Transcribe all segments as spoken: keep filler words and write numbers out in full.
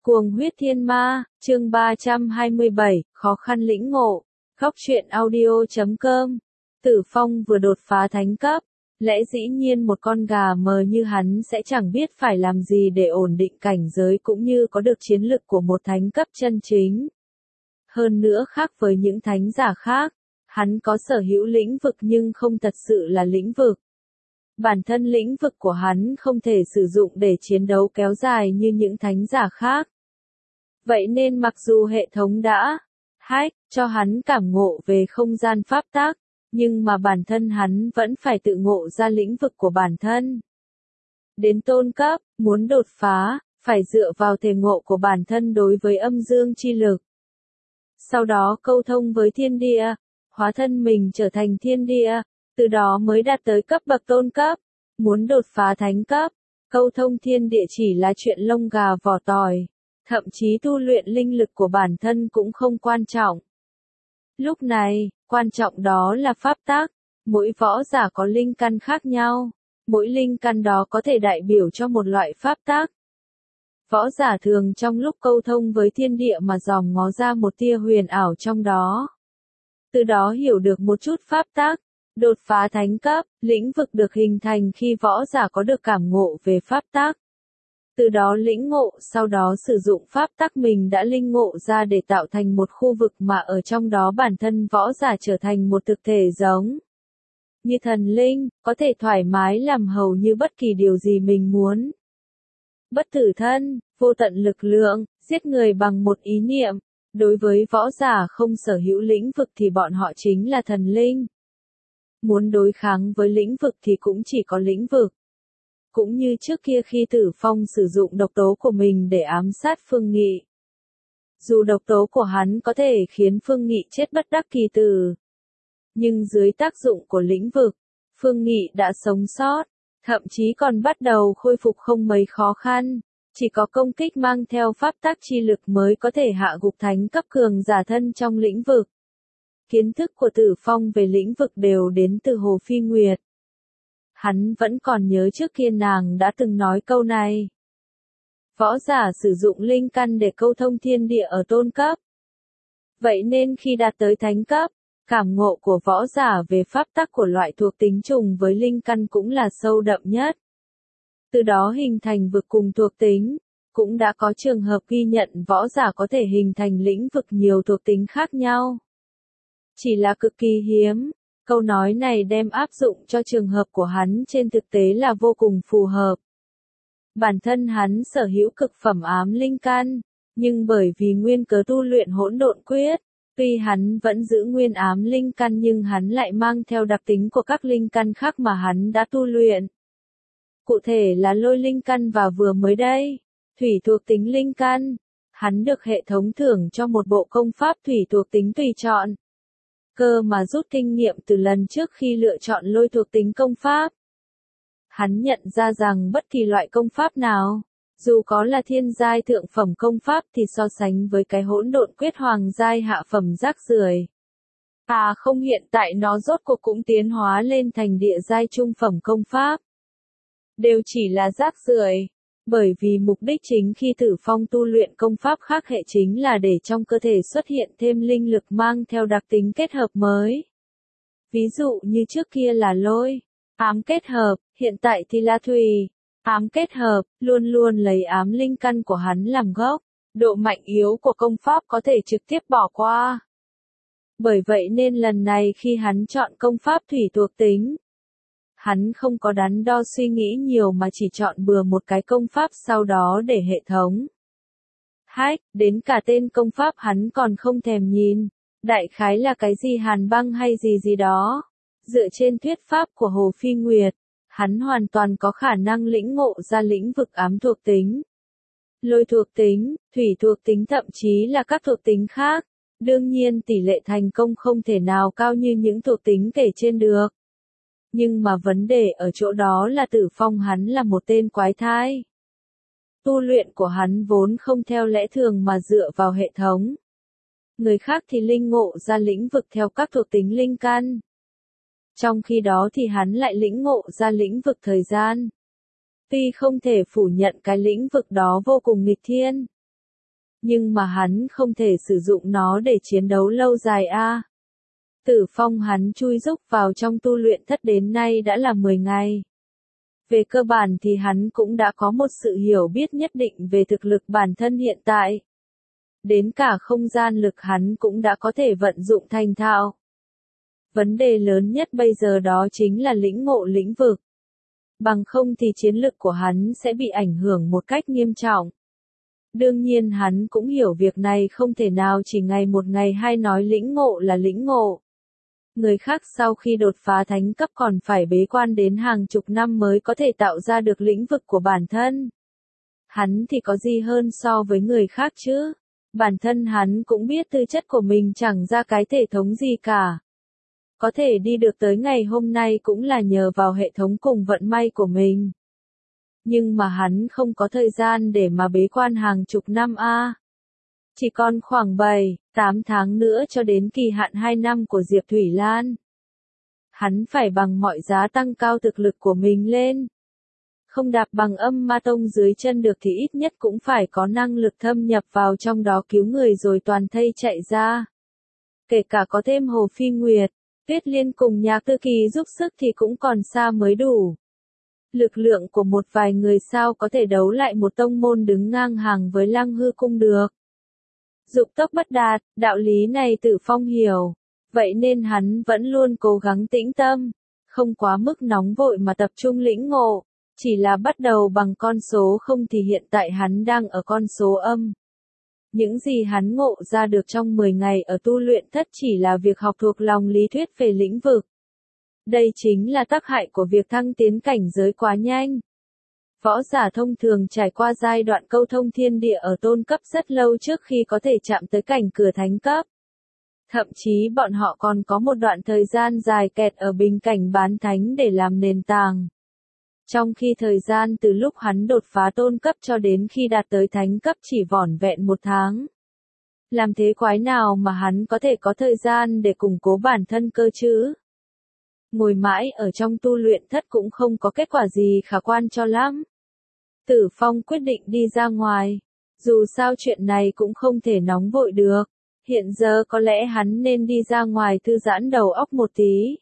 Cuồng huyết thiên ma, chương ba trăm hai mươi bảy, khó khăn lĩnh ngộ. Góc truyện audio chấm com. Tử Phong vừa đột phá thánh cấp, lẽ dĩ nhiên một con gà mờ như hắn sẽ chẳng biết phải làm gì để ổn định cảnh giới cũng như có được chiến lực của một thánh cấp chân chính. Hơn nữa khác với những thánh giả khác, hắn có sở hữu lĩnh vực nhưng không thật sự là lĩnh vực. Bản thân lĩnh vực của hắn không thể sử dụng để chiến đấu kéo dài như những thánh giả khác. Vậy nên mặc dù hệ thống đã hack cho hắn cảm ngộ về không gian pháp tắc, nhưng mà bản thân hắn vẫn phải tự ngộ ra lĩnh vực của bản thân. Đến tôn cấp, muốn đột phá, phải dựa vào thể ngộ của bản thân đối với âm dương chi lực. Sau đó câu thông với thiên địa, hóa thân mình trở thành thiên địa, từ đó mới đạt tới cấp bậc tôn cấp. Muốn đột phá thánh cấp, câu thông thiên địa chỉ là chuyện lông gà vỏ tỏi. Thậm chí tu luyện linh lực của bản thân cũng không quan trọng. Lúc này, quan trọng đó là pháp tắc. Mỗi võ giả có linh căn khác nhau. Mỗi linh căn đó có thể đại biểu cho một loại pháp tắc. Võ giả thường trong lúc câu thông với thiên địa mà dòm ngó ra một tia huyền ảo trong đó. Từ đó hiểu được một chút pháp tắc. Đột phá thánh cấp, lĩnh vực được hình thành khi võ giả có được cảm ngộ về pháp tắc. Từ đó lĩnh ngộ, sau đó sử dụng pháp tắc mình đã linh ngộ ra để tạo thành một khu vực mà ở trong đó bản thân võ giả trở thành một thực thể giống như thần linh, có thể thoải mái làm hầu như bất kỳ điều gì mình muốn. Bất tử thân, vô tận lực lượng, giết người bằng một ý niệm. Đối với võ giả không sở hữu lĩnh vực thì bọn họ chính là thần linh. Muốn đối kháng với lĩnh vực thì cũng chỉ có lĩnh vực. Cũng như trước kia khi Tử Phong sử dụng độc tố của mình để ám sát Phương Nghị. Dù độc tố của hắn có thể khiến Phương Nghị chết bất đắc kỳ tử. Nhưng dưới tác dụng của lĩnh vực, Phương Nghị đã sống sót, thậm chí còn bắt đầu khôi phục không mấy khó khăn. Chỉ có công kích mang theo pháp tắc chi lực mới có thể hạ gục thánh cấp cường giả thân trong lĩnh vực. Kiến thức của Tử Phong về lĩnh vực đều đến từ Hồ Phi Nguyệt. Hắn vẫn còn nhớ trước kia nàng đã từng nói câu này. Võ giả sử dụng linh căn để câu thông thiên địa ở tôn cấp. Vậy nên khi đạt tới thánh cấp, cảm ngộ của võ giả về pháp tắc của loại thuộc tính trùng với linh căn cũng là sâu đậm nhất. Từ đó hình thành vực cùng thuộc tính, cũng đã có trường hợp ghi nhận võ giả có thể hình thành lĩnh vực nhiều thuộc tính khác nhau. Chỉ là cực kỳ hiếm. Câu nói này đem áp dụng cho trường hợp của hắn trên thực tế là vô cùng phù hợp. Bản thân hắn sở hữu cực phẩm ám linh căn, nhưng bởi vì nguyên cớ tu luyện hỗn độn quyết, tuy hắn vẫn giữ nguyên ám linh căn nhưng hắn lại mang theo đặc tính của các linh căn khác mà hắn đã tu luyện. Cụ thể là lôi linh căn và vừa mới đây, thủy thuộc tính linh căn, hắn được hệ thống thưởng cho một bộ công pháp thủy thuộc tính tùy chọn. Cơ mà rút kinh nghiệm từ lần trước khi lựa chọn lôi thuộc tính công pháp. Hắn nhận ra rằng bất kỳ loại công pháp nào, dù có là thiên giai thượng phẩm công pháp thì so sánh với cái hỗn độn quyết hoàng giai hạ phẩm rác rưởi. À không, hiện tại nó rốt cuộc cũng tiến hóa lên thành địa giai trung phẩm công pháp. Đều chỉ là rác rưởi. Bởi vì mục đích chính khi Tử Phong tu luyện công pháp khác hệ chính là để trong cơ thể xuất hiện thêm linh lực mang theo đặc tính kết hợp mới. Ví dụ như trước kia là lôi, ám kết hợp, hiện tại thì là thủy, ám kết hợp, luôn luôn lấy ám linh căn của hắn làm gốc. Độ mạnh yếu của công pháp có thể trực tiếp bỏ qua. Bởi vậy nên lần này khi hắn chọn công pháp thủy thuộc tính, hắn không có đắn đo suy nghĩ nhiều mà chỉ chọn bừa một cái công pháp sau đó để hệ thống hack, đến cả tên công pháp hắn còn không thèm nhìn, đại khái là cái gì hàn băng hay gì gì đó. Dựa trên thuyết pháp của Hồ Phi Nguyệt, hắn hoàn toàn có khả năng lĩnh ngộ ra lĩnh vực ám thuộc tính, lôi thuộc tính, thủy thuộc tính thậm chí là các thuộc tính khác. Đương nhiên tỷ lệ thành công không thể nào cao như những thuộc tính kể trên được. Nhưng mà vấn đề ở chỗ đó là Tử Phong hắn là một tên quái thai. Tu luyện của hắn vốn không theo lẽ thường mà dựa vào hệ thống. Người khác thì linh ngộ ra lĩnh vực theo các thuộc tính linh căn. Trong khi đó thì hắn lại lĩnh ngộ ra lĩnh vực thời gian. Tuy không thể phủ nhận cái lĩnh vực đó vô cùng nghịch thiên. Nhưng mà hắn không thể sử dụng nó để chiến đấu lâu dài a. Tử Phong hắn chui rúc vào trong tu luyện thất đến nay đã là mười ngày. Về cơ bản thì hắn cũng đã có một sự hiểu biết nhất định về thực lực bản thân hiện tại. Đến cả không gian lực hắn cũng đã có thể vận dụng thành thạo. Vấn đề lớn nhất bây giờ đó chính là lĩnh ngộ lĩnh vực. Bằng không thì chiến lực của hắn sẽ bị ảnh hưởng một cách nghiêm trọng. Đương nhiên hắn cũng hiểu việc này không thể nào chỉ ngày một ngày hai nói lĩnh ngộ là lĩnh ngộ. Người khác sau khi đột phá thánh cấp còn phải bế quan đến hàng chục năm mới có thể tạo ra được lĩnh vực của bản thân. Hắn thì có gì hơn so với người khác chứ? Bản thân hắn cũng biết tư chất của mình chẳng ra cái thể thống gì cả. Có thể đi được tới ngày hôm nay cũng là nhờ vào hệ thống cùng vận may của mình. Nhưng mà hắn không có thời gian để mà bế quan hàng chục năm a. Chỉ còn khoảng bảy, tám tháng nữa cho đến kỳ hạn hai năm của Diệp Thủy Lan. Hắn phải bằng mọi giá tăng cao thực lực của mình lên. Không đạp bằng âm ma tông dưới chân được thì ít nhất cũng phải có năng lực thâm nhập vào trong đó cứu người rồi toàn thây chạy ra. Kể cả có thêm Hồ Phi Nguyệt, Tuyết Liên cùng Nhạc Tư Kỳ giúp sức thì cũng còn xa mới đủ. Lực lượng của một vài người sao có thể đấu lại một tông môn đứng ngang hàng với Lăng Hư Cung được. Dục tốc bất đạt, đạo lý này Tử Phong hiểu. Vậy nên hắn vẫn luôn cố gắng tĩnh tâm, không quá mức nóng vội mà tập trung lĩnh ngộ. Chỉ là bắt đầu bằng con số không thì hiện tại hắn đang ở con số âm. Những gì hắn ngộ ra được trong mười ngày ở tu luyện thất chỉ là việc học thuộc lòng lý thuyết về lĩnh vực. Đây chính là tác hại của việc thăng tiến cảnh giới quá nhanh. Võ giả thông thường trải qua giai đoạn câu thông thiên địa ở tôn cấp rất lâu trước khi có thể chạm tới cảnh cửa thánh cấp. Thậm chí bọn họ còn có một đoạn thời gian dài kẹt ở bình cảnh bán thánh để làm nền tảng. Trong khi thời gian từ lúc hắn đột phá tôn cấp cho đến khi đạt tới thánh cấp chỉ vỏn vẹn một tháng. Làm thế quái nào mà hắn có thể có thời gian để củng cố bản thân cơ chứ? Ngồi mãi ở trong tu luyện thất cũng không có kết quả gì khả quan cho lắm. Tử Phong quyết định đi ra ngoài. Dù sao chuyện này cũng không thể nóng vội được. Hiện giờ có lẽ hắn nên đi ra ngoài thư giãn đầu óc một tí.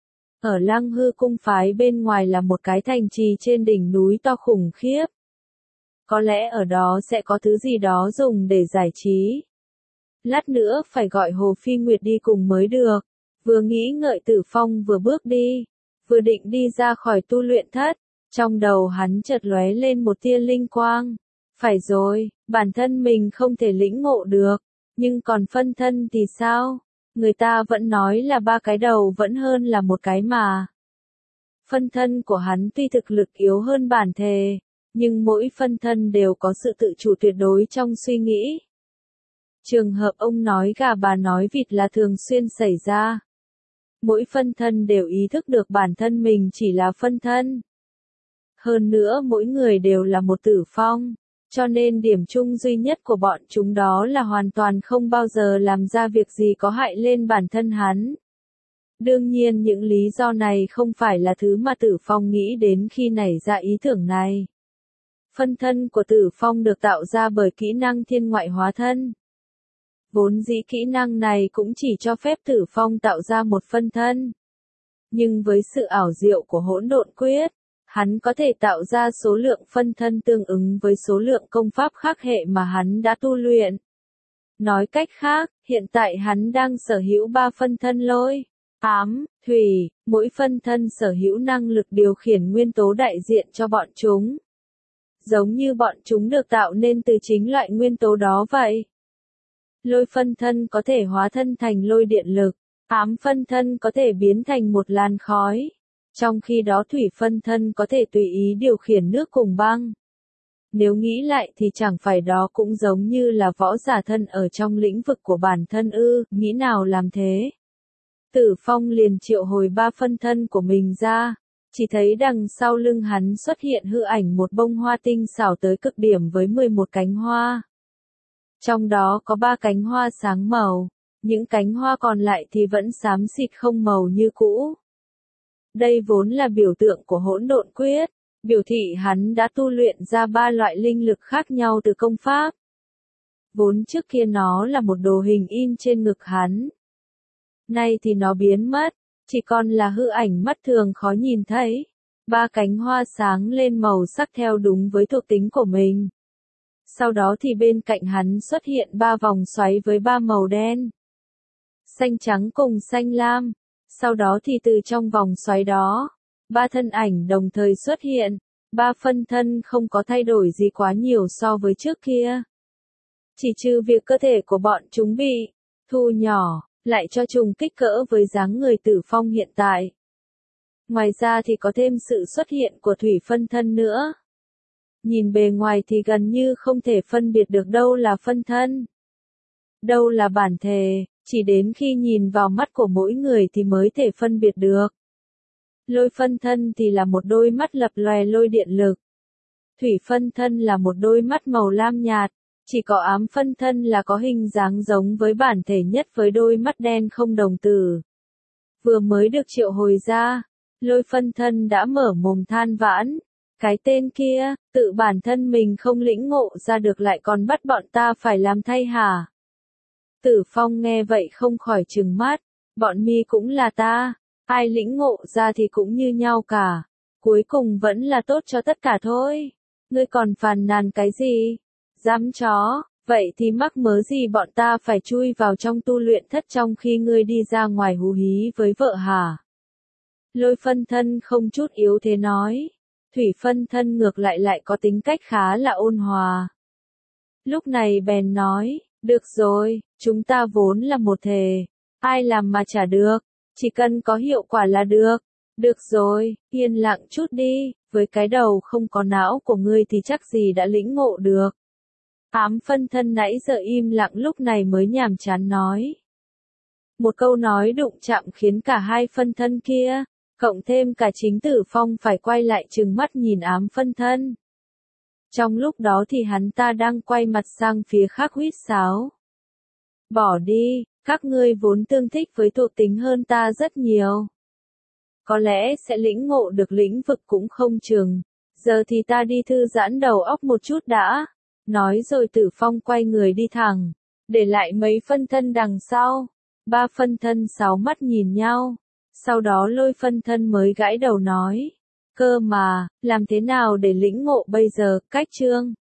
Ở Lăng Hư Cung phái bên ngoài là một cái thành trì trên đỉnh núi to khủng khiếp. Có lẽ ở đó sẽ có thứ gì đó dùng để giải trí. Lát nữa phải gọi Hồ Phi Nguyệt đi cùng mới được. Vừa nghĩ ngợi Tử Phong vừa bước đi. Vừa định đi ra khỏi tu luyện thất. Trong đầu hắn chợt lóe lên một tia linh quang. Phải rồi, bản thân mình không thể lĩnh ngộ được. Nhưng còn phân thân thì sao? Người ta vẫn nói là ba cái đầu vẫn hơn là một cái mà. Phân thân của hắn tuy thực lực yếu hơn bản thể, nhưng mỗi phân thân đều có sự tự chủ tuyệt đối trong suy nghĩ. Trường hợp ông nói gà bà nói vịt là thường xuyên xảy ra. Mỗi phân thân đều ý thức được bản thân mình chỉ là phân thân. Hơn nữa mỗi người đều là một Tử Phong. Cho nên điểm chung duy nhất của bọn chúng đó là hoàn toàn không bao giờ làm ra việc gì có hại lên bản thân hắn. Đương nhiên những lý do này không phải là thứ mà Tử Phong nghĩ đến khi nảy ra ý tưởng này. Phân thân của Tử Phong được tạo ra bởi kỹ năng thiên ngoại hóa thân. Vốn dĩ kỹ năng này cũng chỉ cho phép Tử Phong tạo ra một phân thân. Nhưng với sự ảo diệu của hỗn độn quyết, hắn có thể tạo ra số lượng phân thân tương ứng với số lượng công pháp khác hệ mà hắn đã tu luyện. Nói cách khác, hiện tại hắn đang sở hữu ba phân thân lôi, ám, thủy, mỗi phân thân sở hữu năng lực điều khiển nguyên tố đại diện cho bọn chúng. Giống như bọn chúng được tạo nên từ chính loại nguyên tố đó vậy. Lôi phân thân có thể hóa thân thành lôi điện lực, ám phân thân có thể biến thành một làn khói. Trong khi đó thủy phân thân có thể tùy ý điều khiển nước cùng băng. Nếu nghĩ lại thì chẳng phải đó cũng giống như là võ giả thân ở trong lĩnh vực của bản thân ư, nghĩ nào làm thế. Tử Phong liền triệu hồi ba phân thân của mình ra, chỉ thấy đằng sau lưng hắn xuất hiện hư ảnh một bông hoa tinh xảo tới cực điểm với mười một cánh hoa. Trong đó có ba cánh hoa sáng màu, những cánh hoa còn lại thì vẫn xám xịt không màu như cũ. Đây vốn là biểu tượng của hỗn độn quyết, biểu thị hắn đã tu luyện ra ba loại linh lực khác nhau từ công pháp. Vốn trước kia nó là một đồ hình in trên ngực hắn. Nay thì nó biến mất, chỉ còn là hư ảnh mắt thường khó nhìn thấy. Ba cánh hoa sáng lên màu sắc theo đúng với thuộc tính của mình. Sau đó thì bên cạnh hắn xuất hiện ba vòng xoáy với ba màu đen, xanh trắng cùng xanh lam. Sau đó thì từ trong vòng xoáy đó, ba thân ảnh đồng thời xuất hiện. Ba phân thân không có thay đổi gì quá nhiều so với trước kia. Chỉ trừ việc cơ thể của bọn chúng bị thu nhỏ, lại cho chúng kích cỡ với dáng người Tử Phong hiện tại. Ngoài ra thì có thêm sự xuất hiện của thủy phân thân nữa. Nhìn bề ngoài thì gần như không thể phân biệt được đâu là phân thân, đâu là bản thể, chỉ đến khi nhìn vào mắt của mỗi người thì mới thể phân biệt được. Lôi phân thân thì là một đôi mắt lập lòe lôi điện lực. Thủy phân thân là một đôi mắt màu lam nhạt, chỉ có ám phân thân là có hình dáng giống với bản thể nhất với đôi mắt đen không đồng tử. Vừa mới được triệu hồi ra, lôi phân thân đã mở mồm than vãn. Cái tên kia, tự bản thân mình không lĩnh ngộ ra được lại còn bắt bọn ta phải làm thay hả? Tử Phong nghe vậy không khỏi trừng mắt, bọn mi cũng là ta, ai lĩnh ngộ ra thì cũng như nhau cả, cuối cùng vẫn là tốt cho tất cả thôi. Ngươi còn phàn nàn cái gì? Dám chó, vậy thì mắc mớ gì bọn ta phải chui vào trong tu luyện thất trong khi ngươi đi ra ngoài hú hí với vợ hả? Lôi phân thân không chút yếu thế nói. Thủy phân thân ngược lại lại có tính cách khá là ôn hòa. Lúc này bèn nói, được rồi, chúng ta vốn là một thể, ai làm mà chả được, chỉ cần có hiệu quả là được. Được rồi, yên lặng chút đi, với cái đầu không có não của ngươi thì chắc gì đã lĩnh ngộ được. Ám phân thân nãy giờ im lặng lúc này mới nhàm chán nói. Một câu nói đụng chạm khiến cả hai phân thân kia, cộng thêm cả chính Tử Phong phải quay lại trừng mắt nhìn ám phân thân. Trong lúc đó thì hắn ta đang quay mặt sang phía khác huýt sáo. Bỏ đi, các ngươi vốn tương thích với thuộc tính hơn ta rất nhiều. Có lẽ sẽ lĩnh ngộ được lĩnh vực cũng không chừng. Giờ thì ta đi thư giãn đầu óc một chút đã. Nói rồi Tử Phong quay người đi thẳng, để lại mấy phân thân đằng sau. Ba phân thân sáu mắt nhìn nhau. Sau đó lôi phân thân mới gãi đầu nói. Cơ mà, làm thế nào để lĩnh ngộ bây giờ, cách chương.